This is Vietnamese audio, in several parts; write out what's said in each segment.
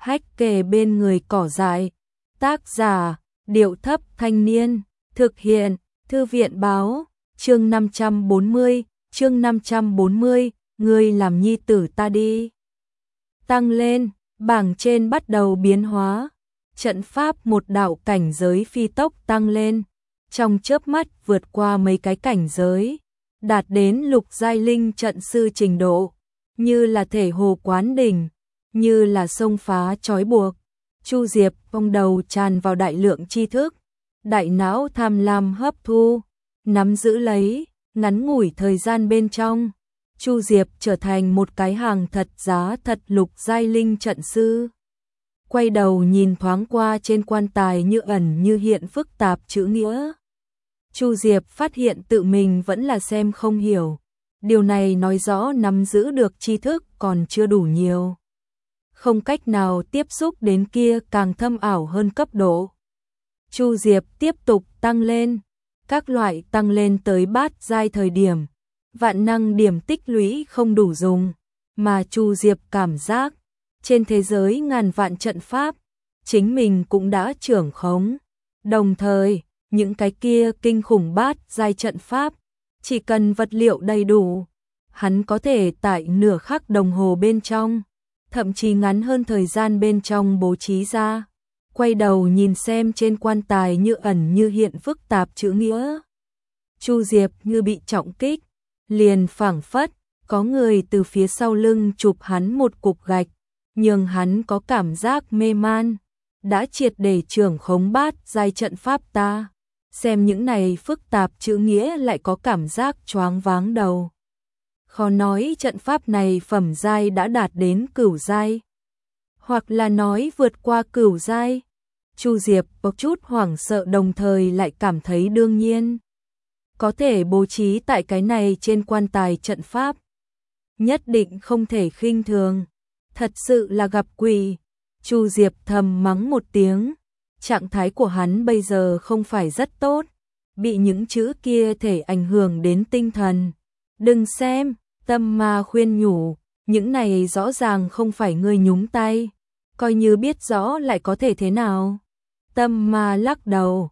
hách kề bên người cỏ dại. Tác giả, Điệu Thấp Thanh Niên. Thực hiện, Thư viện Báo. Chương 540, ngươi làm nhi tử ta đi. Tăng lên, bảng trên bắt đầu biến hóa. Trận pháp một đạo cảnh giới phi tốc tăng lên. Trong chớp mắt vượt qua mấy cái cảnh giới. Đạt đến lục giai linh trận sư trình độ. Như là thể hồ quán đỉnh. Như là xông phá trói buộc. Chu Diệp vòng đầu tràn vào đại lượng tri thức. Đại não tham lam hấp thu. Nắm giữ lấy, ngắn ngủi thời gian bên trong. Chu Diệp trở thành một cái hàng thật giá thật lục giai linh trận sư. Quay đầu nhìn thoáng qua trên quan tài như ẩn như hiện phức tạp chữ nghĩa. Chu Diệp phát hiện tự mình vẫn là xem không hiểu. Điều này nói rõ nắm giữ được tri thức còn chưa đủ nhiều. Không cách nào tiếp xúc đến kia càng thâm ảo hơn cấp độ. Chu Diệp tiếp tục tăng lên. Các loại tăng lên tới bát giai thời điểm. Vạn năng điểm tích lũy không đủ dùng. Mà Chu Diệp cảm giác. Trên thế giới ngàn vạn trận pháp. Chính mình cũng đã trưởng khống. Đồng thời, những cái kia kinh khủng bát giai trận pháp. Chỉ cần vật liệu đầy đủ. Hắn có thể tại nửa khắc đồng hồ bên trong. Thậm chí ngắn hơn thời gian bên trong bố trí ra. Quay đầu nhìn xem trên quan tài như ẩn như hiện phức tạp chữ nghĩa. Chu Diệp như bị trọng kích. Liền phảng phất, có người từ phía sau lưng chụp hắn một cục gạch. Nhưng hắn có cảm giác mê man. Đã triệt để trưởng khống bát giai trận pháp ta. Xem những này phức tạp chữ nghĩa lại có cảm giác choáng váng đầu. Khó nói trận pháp này phẩm giai đã đạt đến cửu giai. Hoặc là nói vượt qua cửu giai. Chu Diệp có chút hoảng sợ đồng thời lại cảm thấy đương nhiên. Có thể bố trí tại cái này trên quan tài trận pháp. Nhất định không thể khinh thường. Thật sự là gặp quỷ. Chu Diệp thầm mắng một tiếng. Trạng thái của hắn bây giờ không phải rất tốt. Bị những chữ kia thể ảnh hưởng đến tinh thần. Đừng xem, Tâm Ma khuyên nhủ. Những này rõ ràng không phải ngươi nhúng tay. Coi như biết rõ lại có thể thế nào. Tâm Ma lắc đầu.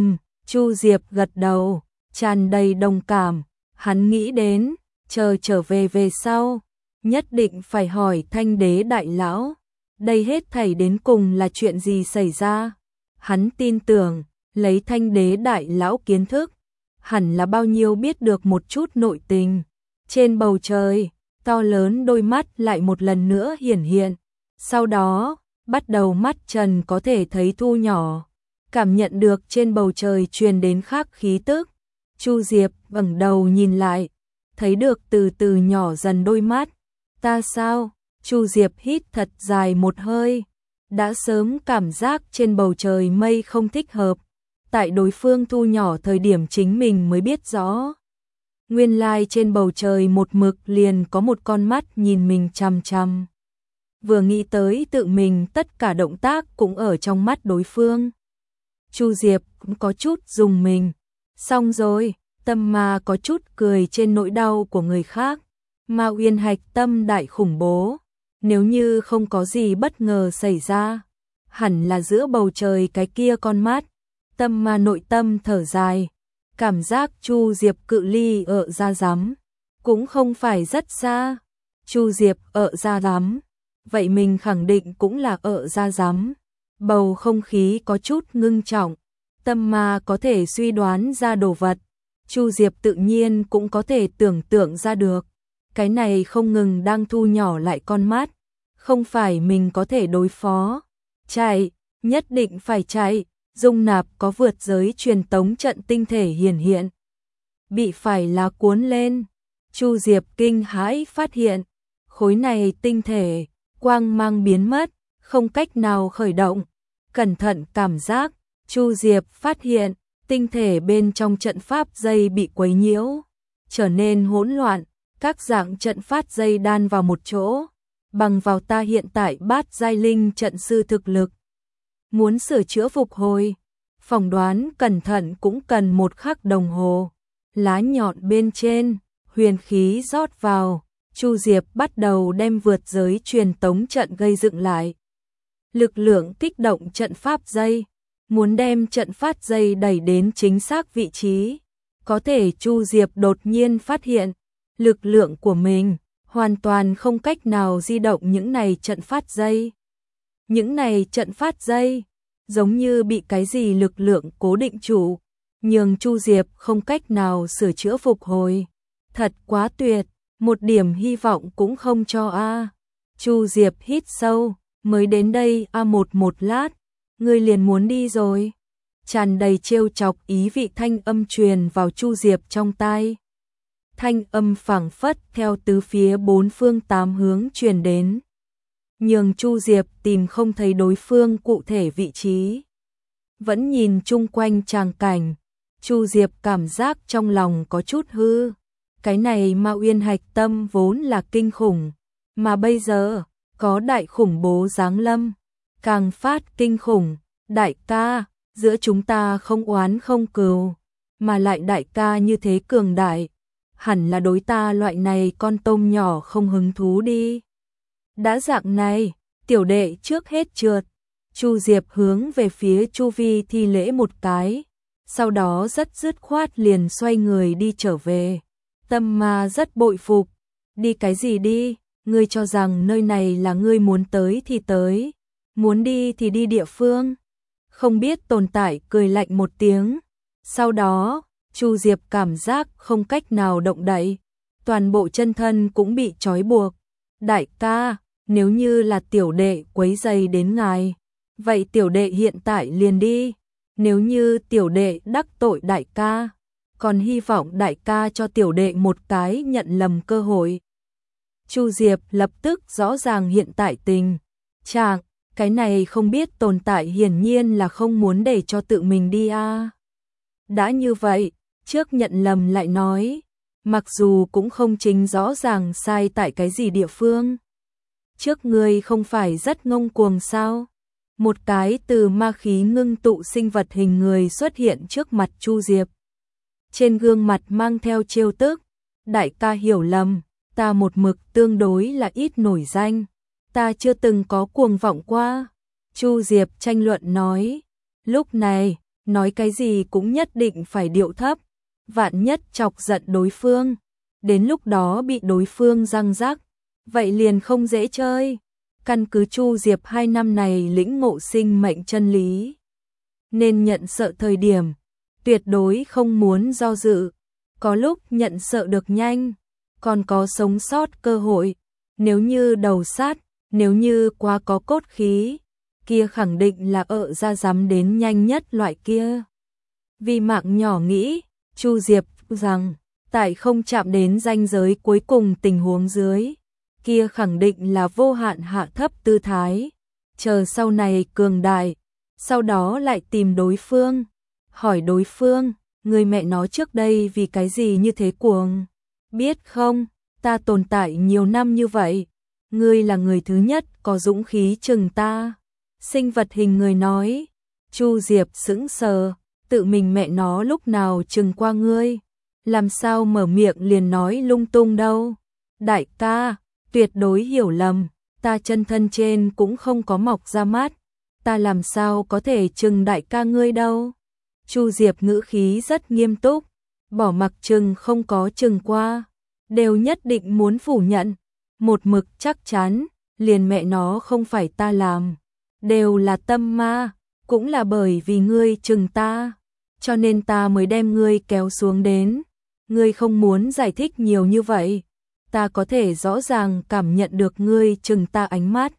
Chu Diệp gật đầu. Tràn đầy đồng cảm. Hắn nghĩ đến, trở về sau. Nhất định phải hỏi Thanh Đế đại lão. Đây hết thảy đến cùng là chuyện gì xảy ra. Hắn tin tưởng, lấy Thanh Đế đại lão kiến thức. Hẳn là bao nhiêu biết được một chút nội tình. Trên bầu trời, to lớn đôi mắt lại một lần nữa hiển hiện. Sau đó, bắt đầu mắt trần có thể thấy thu nhỏ. Cảm nhận được trên bầu trời truyền đến khác khí tức. Chu Diệp ngẩng đầu nhìn lại. Thấy được từ từ nhỏ dần đôi mắt. Ta sao? Chu Diệp hít thật dài một hơi. Đã sớm cảm giác trên bầu trời mây không thích hợp. Tại đối phương thu nhỏ thời điểm chính mình mới biết rõ. Nguyên lai trên bầu trời một mực liền có một con mắt nhìn mình chằm chằm. Vừa nghĩ tới tự mình tất cả động tác cũng ở trong mắt đối phương. Chu Diệp cũng có chút dùng mình. Xong rồi, Tâm Ma có chút cười trên nỗi đau của người khác. Ma Uyên hạch tâm đại khủng bố. Nếu như không có gì bất ngờ xảy ra, hẳn là giữa bầu trời cái kia con mắt. Tâm Ma nội tâm thở dài. Cảm giác Chu Diệp cự ly ở ra rắm. Cũng không phải rất xa. Chu Diệp ở ra rắm. Vậy mình khẳng định cũng là ở ra rắm. Bầu không khí có chút ngưng trọng. Tâm Ma có thể suy đoán ra đồ vật. Chu Diệp tự nhiên cũng có thể tưởng tượng ra được. Cái này không ngừng đang thu nhỏ lại con mắt. Không phải mình có thể đối phó. Chạy, nhất định phải chạy. Dung nạp có vượt giới truyền tống trận tinh thể hiển hiện. Bị phải lá cuốn lên. Chu Diệp kinh hãi phát hiện. Khối này tinh thể, quang mang biến mất, không cách nào khởi động. Cẩn thận cảm giác, Chu Diệp phát hiện, tinh thể bên trong trận pháp dây bị quấy nhiễu. Trở nên hỗn loạn, các dạng trận pháp dây đan vào một chỗ. Bằng vào ta hiện tại bát giai linh trận sư thực lực. Muốn sửa chữa phục hồi, phỏng đoán cẩn thận cũng cần 1 khắc đồng hồ. Lá nhọn bên trên, huyền khí rót vào, Chu Diệp bắt đầu đem vượt giới truyền tống trận gây dựng lại. lực lượng kích động trận pháp dây, muốn đem trận pháp dây đẩy đến chính xác vị trí. Có thể Chu Diệp đột nhiên phát hiện, lực lượng của mình hoàn toàn không cách nào di động những này trận phát dây. Những này trận phát dây giống như bị cái gì lực lượng cố định trụ, nhường Chu Diệp không cách nào sửa chữa phục hồi. Thật quá tuyệt, một điểm hy vọng cũng không cho a. Chu Diệp hít sâu, mới đến đây một lát, ngươi liền muốn đi rồi. Tràn đầy trêu chọc ý vị thanh âm truyền vào Chu Diệp trong tai. Thanh âm phảng phất theo tứ phía bốn phương tám hướng truyền đến, nhường Chu Diệp tìm không thấy đối phương cụ thể vị trí. Vẫn nhìn chung quanh tràng cảnh, Chu Diệp cảm giác trong lòng có chút hư. Cái này Ma Uyên hạch tâm vốn là kinh khủng, mà bây giờ có đại khủng bố giáng lâm, càng phát kinh khủng. Đại ca, giữa chúng ta không oán không cừu, mà lại đại ca như thế cường đại, hẳn là đối ta loại này con tôm nhỏ không hứng thú đi. Đã dạng này, tiểu đệ trước hết trượt. Chu Diệp hướng về phía chu vi thi lễ một cái, sau đó rất dứt khoát liền xoay người đi trở về. Tâm Ma rất bội phục, đi cái gì đi, ngươi cho rằng nơi này là ngươi muốn tới thì tới, muốn đi thì đi địa phương. Không biết tồn tại cười lạnh một tiếng, sau đó Chu Diệp cảm giác không cách nào động đậy, toàn bộ chân thân cũng bị trói buộc. Đại ca, nếu như là tiểu đệ quấy rầy đến ngài, vậy tiểu đệ hiện tại liền đi. Nếu như tiểu đệ đắc tội đại ca, còn hy vọng đại ca cho tiểu đệ một cái nhận lầm cơ hội. Chu Diệp lập tức rõ ràng hiện tại tình trạng, cái này không biết tồn tại hiển nhiên là không muốn để cho tự mình đi a. Đã như vậy, trước nhận lầm lại nói, mặc dù cũng không chính rõ ràng sai tại cái gì địa phương. Trước ngươi không phải rất ngông cuồng sao? Một cái từ ma khí ngưng tụ sinh vật hình người xuất hiện trước mặt Chu Diệp. Trên gương mặt mang theo trêu tức, đại ca hiểu lầm, ta một mực tương đối là ít nổi danh, ta chưa từng có cuồng vọng qua. Chu Diệp tranh luận nói, lúc này, nói cái gì cũng nhất định phải điệu thấp, vạn nhất chọc giận đối phương, đến lúc đó bị đối phương răng rắc, vậy liền không dễ chơi. Căn cứ Chu Diệp 2 năm này lĩnh ngộ sinh mệnh chân lý, nên nhận sợ thời điểm, tuyệt đối không muốn do dự, có lúc nhận sợ được nhanh, còn có sống sót cơ hội, nếu như đầu sát, nếu như quá có cốt khí, kia khẳng định là ra dám đến nhanh nhất loại kia. Vì mạng nhỏ nghĩ, Chu Diệp rằng, tại không chạm đến ranh giới cuối cùng tình huống dưới, kia khẳng định là vô hạn hạ thấp tư thái, chờ sau này cường đại, sau đó lại tìm đối phương, hỏi đối phương, người mẹ nó trước đây vì cái gì như thế cuồng, biết không, ta tồn tại nhiều năm như vậy, ngươi là người thứ nhất có dũng khí chừng ta. Sinh vật hình người nói. Chu Diệp sững sờ, tự mình mẹ nó lúc nào chừng qua ngươi, làm sao mở miệng liền nói lung tung đâu. Đại ca, tuyệt đối hiểu lầm, ta chân thân trên cũng không có mọc ra mắt, ta làm sao có thể chừng đại ca ngươi đâu. Chu Diệp ngữ khí rất nghiêm túc, bỏ mặc chừng không có chừng qua, đều nhất định muốn phủ nhận, một mực chắc chắn, liền mẹ nó không phải ta làm, đều là Tâm Ma, cũng là bởi vì ngươi chừng ta, cho nên ta mới đem ngươi kéo xuống đến. Ngươi không muốn giải thích nhiều như vậy, ta có thể rõ ràng cảm nhận được ngươi chừng ta ánh mắt,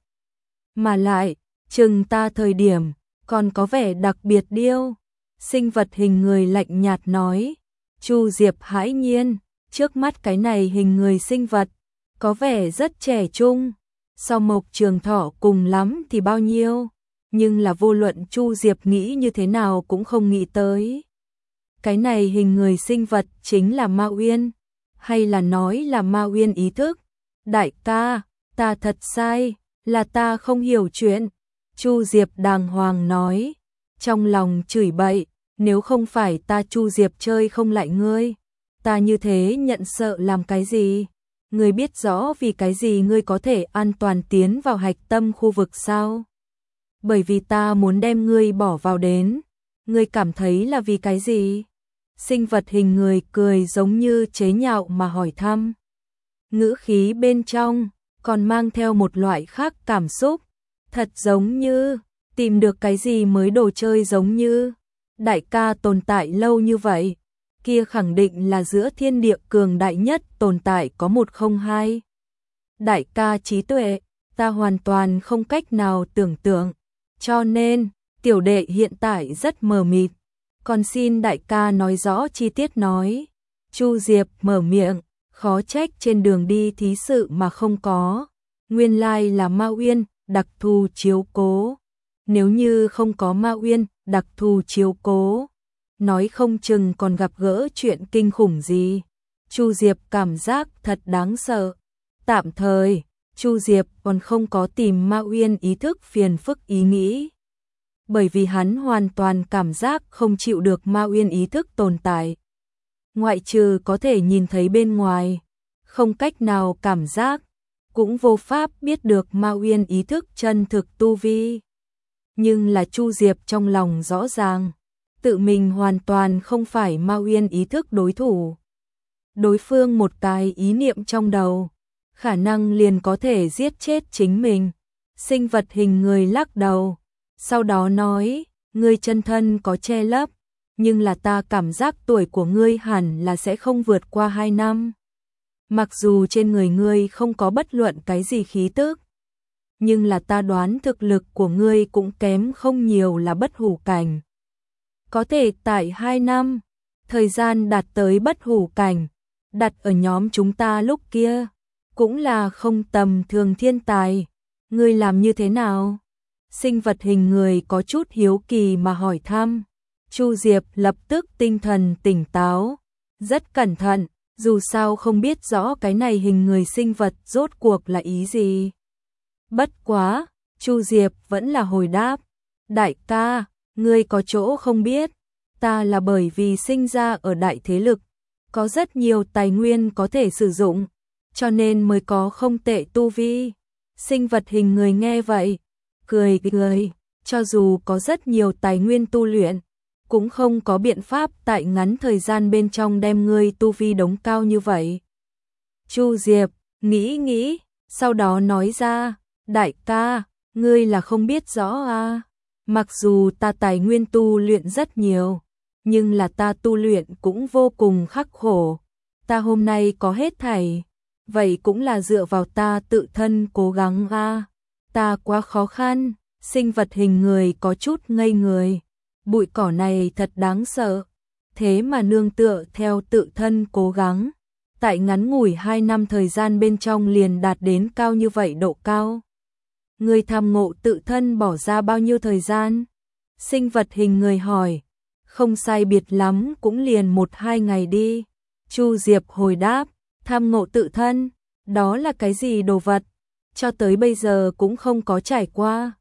mà lại, chừng ta thời điểm, còn có vẻ đặc biệt điêu. Sinh vật hình người lạnh nhạt nói. Chu Diệp hãi nhiên, trước mắt cái này hình người sinh vật, có vẻ rất trẻ trung, so Mộc Trường Thọ cùng lắm thì bao nhiêu, nhưng là vô luận Chu Diệp nghĩ như thế nào cũng không nghĩ tới. Cái này hình người sinh vật chính là Ma Uyên, hay là nói là Ma Uyên ý thức? Đại ca, ta thật sai, là ta không hiểu chuyện. Chu Diệp đàng hoàng nói, trong lòng chửi bậy, nếu không phải ta Chu Diệp chơi không lại ngươi, ta như thế nhận sợ làm cái gì? Ngươi biết rõ vì cái gì ngươi có thể an toàn tiến vào hạch tâm khu vực sao? bởi vì ta muốn đem ngươi bỏ vào đến. Ngươi cảm thấy là vì cái gì? Sinh vật hình người cười giống như chế nhạo mà hỏi thăm. Ngữ khí bên trong còn mang theo một loại khác cảm xúc, thật giống như tìm được cái gì mới đồ chơi giống như. Đại ca tồn tại lâu như vậy, kia khẳng định là giữa thiên địa cường đại nhất tồn tại có một không hai. Đại ca trí tuệ, ta hoàn toàn không cách nào tưởng tượng, cho nên tiểu đệ hiện tại rất mờ mịt, còn xin đại ca nói rõ chi tiết nói. Chu Diệp mở miệng, khó trách trên đường đi thí sự mà không có, nguyên lai là Ma Uyên đặc thù chiếu cố. Nếu như không có Ma Uyên đặc thù chiếu cố, nói không chừng còn gặp gỡ chuyện kinh khủng gì. Chu Diệp cảm giác thật đáng sợ. Tạm thời, Chu Diệp còn không có tìm Ma Uyên ý thức phiền phức ý nghĩ, bởi vì hắn hoàn toàn cảm giác không chịu được Ma Uyên ý thức tồn tại. Ngoại trừ có thể nhìn thấy bên ngoài, không cách nào cảm giác, cũng vô pháp biết được Ma Uyên ý thức chân thực tu vi. Nhưng là Chu Diệp trong lòng rõ ràng, tự mình hoàn toàn không phải Ma Uyên ý thức đối thủ. Đối phương một cái ý niệm trong đầu, khả năng liền có thể giết chết chính mình. Sinh vật hình người lắc đầu, sau đó nói, ngươi chân thân có che lấp, nhưng là ta cảm giác tuổi của ngươi hẳn là sẽ không vượt qua 2 năm. Mặc dù trên người ngươi không có bất luận cái gì khí tức, nhưng là ta đoán thực lực của ngươi cũng kém không nhiều là bất hủ cảnh. Có thể tại 2 năm, thời gian đạt tới bất hủ cảnh, đặt ở nhóm chúng ta lúc kia, cũng là không tầm thường thiên tài. Ngươi làm như thế nào? Sinh vật hình người có chút hiếu kỳ mà hỏi thăm. Chu Diệp lập tức tinh thần tỉnh táo, rất cẩn thận, dù sao không biết rõ cái này hình người sinh vật rốt cuộc là ý gì. Bất quá, Chu Diệp vẫn là hồi đáp, đại ca, ngươi có chỗ không biết, ta là bởi vì sinh ra ở đại thế lực, có rất nhiều tài nguyên có thể sử dụng, cho nên mới có không tệ tu vi. Sinh vật hình người nghe vậy, cười cười, cho dù có rất nhiều tài nguyên tu luyện, cũng không có biện pháp tại ngắn thời gian bên trong đem ngươi tu vi đống cao như vậy. Chu Diệp nghĩ nghĩ, sau đó nói ra, đại ca, ngươi là không biết rõ à, mặc dù ta tài nguyên tu luyện rất nhiều, nhưng là ta tu luyện cũng vô cùng khắc khổ, ta hôm nay có hết thảy, vậy cũng là dựa vào ta tự thân cố gắng à, ta quá khó khăn. Sinh vật hình người có chút ngây người, bụi cỏ này thật đáng sợ, thế mà nương tựa theo tự thân cố gắng, tại ngắn ngủi 2 năm thời gian bên trong liền đạt đến cao như vậy độ cao. Người tham ngộ tự thân bỏ ra bao nhiêu thời gian? Sinh vật hình người hỏi, không sai biệt lắm cũng liền 1-2 ngày đi. Chu Diệp hồi đáp, tham ngộ tự thân, đó là cái gì đồ vật? Cho tới bây giờ cũng không có trải qua.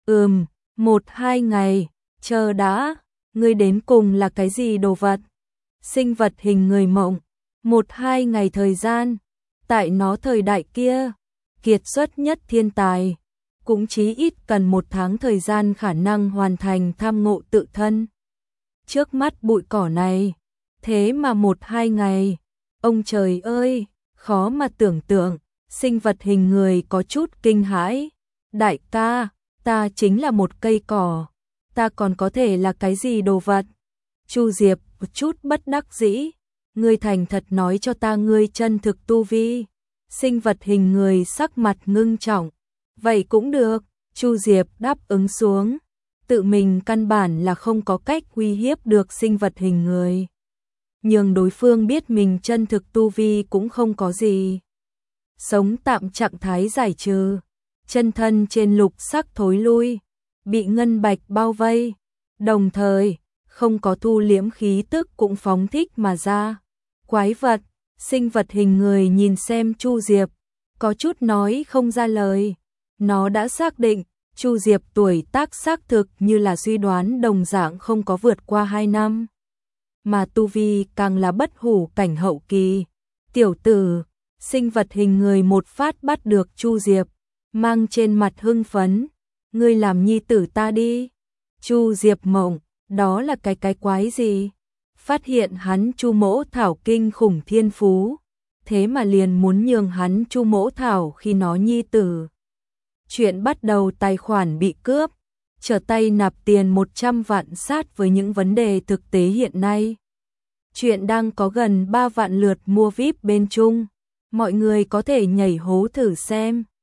1-2 ngày, chờ đã, ngươi đến cùng là cái gì đồ vật? Sinh vật hình người mộng, 1-2 ngày thời gian, tại nó thời đại kia, kiệt xuất nhất thiên tài, cũng chí ít cần 1 tháng thời gian khả năng hoàn thành tham ngộ tự thân. Trước mắt bụi cỏ này, thế mà 1-2 ngày, ông trời ơi, khó mà tưởng tượng. Sinh vật hình người có chút kinh hãi, đại ca, ta chính là một cây cỏ, ta còn có thể là cái gì đồ vật? Chu Diệp một chút bất đắc dĩ, ngươi thành thật nói cho ta ngươi chân thực tu vi. Sinh vật hình người sắc mặt ngưng trọng, vậy cũng được. Chu Diệp đáp ứng xuống, tự mình căn bản là không có cách uy hiếp được sinh vật hình người, nhưng đối phương biết mình chân thực tu vi cũng không có gì. Sống tạm trạng thái giải trừ, chân thân trên lục sắc thối lui, bị ngân bạch bao vây, đồng thời không có thu liễm khí tức cũng phóng thích mà ra. Quái vật, sinh vật hình người nhìn xem Chu Diệp, có chút nói không ra lời. Nó đã xác định, Chu Diệp tuổi tác xác thực như là suy đoán đồng dạng không có vượt qua 2 năm. Mà tu vi càng là bất hủ cảnh hậu kỳ. Tiểu tử, sinh vật hình người một phát bắt được Chu Diệp, mang trên mặt hưng phấn. ngươi làm nhi tử ta đi. Chu Diệp Mộng, đó là cái quái gì? Phát hiện hắn Chu Mỗ Thảo kinh khủng thiên phú, thế mà liền muốn nhường hắn Chu Mỗ Thảo khi nó nhi tử. Chuyện bắt đầu tài khoản bị cướp, trở tay nạp tiền 100 vạn sát với những vấn đề thực tế hiện nay. Chuyện đang có gần 3 vạn lượt mua VIP bên Trung, mọi người có thể nhảy hố thử xem.